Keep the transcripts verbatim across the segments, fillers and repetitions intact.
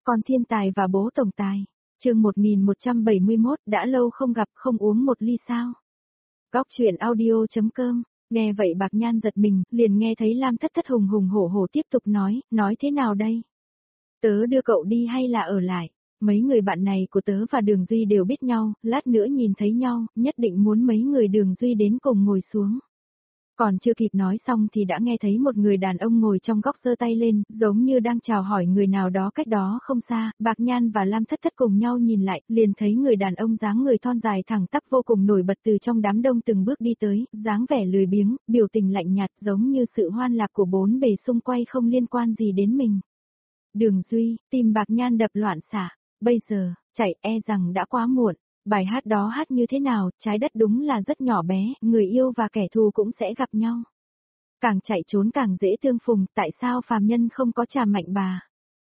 Con thiên tài và bố tổng tài. Chương một nghìn một trăm bảy mươi mốt, đã lâu không gặp, không uống một ly sao? Góc truyện audio.com. Nghe vậy Bạc Nhan giật mình, liền nghe thấy Lam Thất Thất hùng hùng hổ hổ tiếp tục nói, nói thế nào đây? Tớ đưa cậu đi hay là ở lại? Mấy người bạn này của tớ và Đường Duy đều biết nhau, lát nữa nhìn thấy nhau, nhất định muốn mấy người Đường Duy đến cùng ngồi xuống. Còn chưa kịp nói xong thì đã nghe thấy một người đàn ông ngồi trong góc giơ tay lên, giống như đang chào hỏi người nào đó cách đó không xa. Bạc Nhan và Lam Thất Thất cùng nhau nhìn lại, liền thấy người đàn ông dáng người thon dài thẳng tắp vô cùng nổi bật từ trong đám đông từng bước đi tới, dáng vẻ lười biếng, biểu tình lạnh nhạt giống như sự hoan lạc của bốn bề xung quanh không liên quan gì đến mình. Đường Duy, tim Bạc Nhan đập loạn xạ, bây giờ, chạy e rằng đã quá muộn. Bài hát đó hát như thế nào, trái đất đúng là rất nhỏ bé, người yêu và kẻ thù cũng sẽ gặp nhau. Càng chạy trốn càng dễ tương phùng, tại sao phàm nhân không có trà mạnh bà?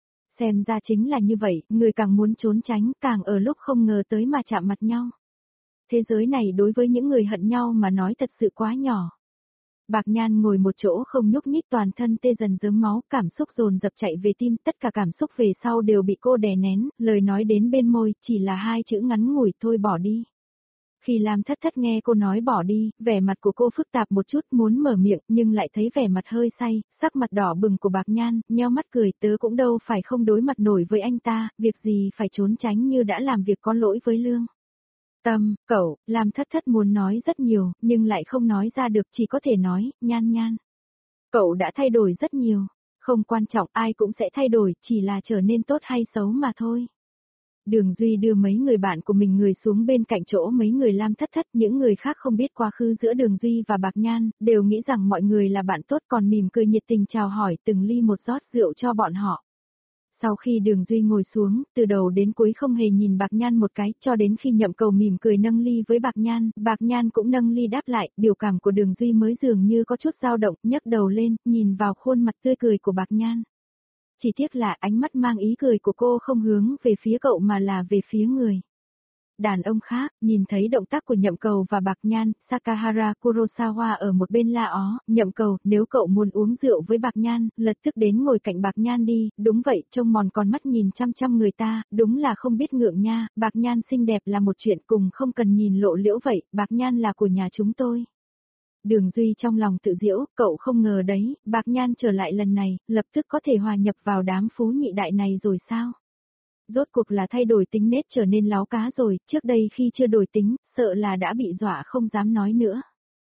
Xem ra chính là như vậy, người càng muốn trốn tránh, càng ở lúc không ngờ tới mà chạm mặt nhau. Thế giới này đối với những người hận nhau mà nói thật sự quá nhỏ. Bạc Nhan ngồi một chỗ không nhúc nhích, toàn thân tê dần rớm máu, cảm xúc dồn dập chạy về tim, tất cả cảm xúc về sau đều bị cô đè nén, lời nói đến bên môi, chỉ là hai chữ ngắn ngủi, thôi bỏ đi. Khi Lam Thất Thất nghe cô nói bỏ đi, vẻ mặt của cô phức tạp một chút, muốn mở miệng, nhưng lại thấy vẻ mặt hơi say, sắc mặt đỏ bừng của Bạc Nhan, nheo mắt cười, tớ cũng đâu phải không đối mặt nổi với anh ta, việc gì phải trốn tránh như đã làm việc có lỗi với Lương. Tâm, cậu, Lam Thất Thất muốn nói rất nhiều, nhưng lại không nói ra được, chỉ có thể nói, Nhan Nhan. Cậu đã thay đổi rất nhiều, không quan trọng, ai cũng sẽ thay đổi, chỉ là trở nên tốt hay xấu mà thôi. Đường Duy đưa mấy người bạn của mình người xuống bên cạnh chỗ mấy người Lam Thất Thất, những người khác không biết quá khứ giữa Đường Duy và Bạc Nhan, đều nghĩ rằng mọi người là bạn tốt, còn mỉm cười nhiệt tình chào hỏi từng ly một rót rượu cho bọn họ. Sau khi Đường Duy ngồi xuống, từ đầu đến cuối không hề nhìn Bạc Nhan một cái, cho đến khi Nhậm Cầu mỉm cười nâng ly với Bạc Nhan, Bạc Nhan cũng nâng ly đáp lại, biểu cảm của Đường Duy mới dường như có chút dao động, nhấc đầu lên, nhìn vào khuôn mặt tươi cười của Bạc Nhan. Chỉ tiếc là ánh mắt mang ý cười của cô không hướng về phía cậu mà là về phía người đàn ông khác. Nhìn thấy động tác của Nhậm Cầu và Bạc Nhan, Sakahara Kurosawa ở một bên la ó, Nhậm Cầu, nếu cậu muốn uống rượu với Bạc Nhan, lập tức đến ngồi cạnh Bạc Nhan đi, đúng vậy, trông mòn con mắt nhìn chăm chăm người ta, đúng là không biết ngượng nha, Bạc Nhan xinh đẹp là một chuyện cùng không cần nhìn lộ liễu vậy, Bạc Nhan là của nhà chúng tôi. Đường Duy trong lòng tự giễu, cậu không ngờ đấy, Bạc Nhan trở lại lần này, lập tức có thể hòa nhập vào đám phú nhị đại này rồi sao? Rốt cuộc là thay đổi tính nết trở nên láo cá rồi, trước đây khi chưa đổi tính, sợ là đã bị dọa không dám nói nữa.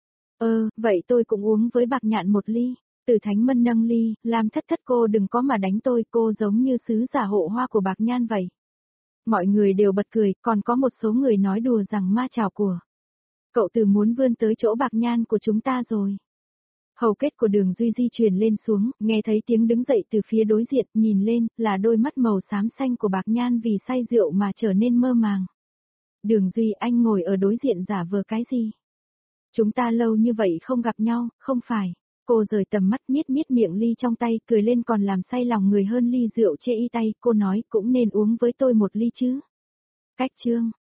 Ơ, vậy tôi cũng uống với Bạc Nhạn một ly. Từ Thánh Mân nâng ly, Lam Thất Thất, cô đừng có mà đánh tôi, cô giống như sứ giả hộ hoa của Bạc Nhan vậy. Mọi người đều bật cười, còn có một số người nói đùa rằng ma chảo của cậu từ muốn vươn tới chỗ Bạc Nhan của chúng ta rồi. Hầu kết của Đường Duy di chuyển lên xuống, nghe thấy tiếng đứng dậy từ phía đối diện, nhìn lên, là đôi mắt màu xám xanh của Bạc Nhan vì say rượu mà trở nên mơ màng. Đường Duy, anh ngồi ở đối diện giả vờ cái gì? Chúng ta lâu như vậy không gặp nhau, không phải? Cô rời tầm mắt, miết miết miệng ly trong tay, cười lên còn làm say lòng người hơn ly rượu chê y tay, cô nói cũng nên uống với tôi một ly chứ. Cách chương.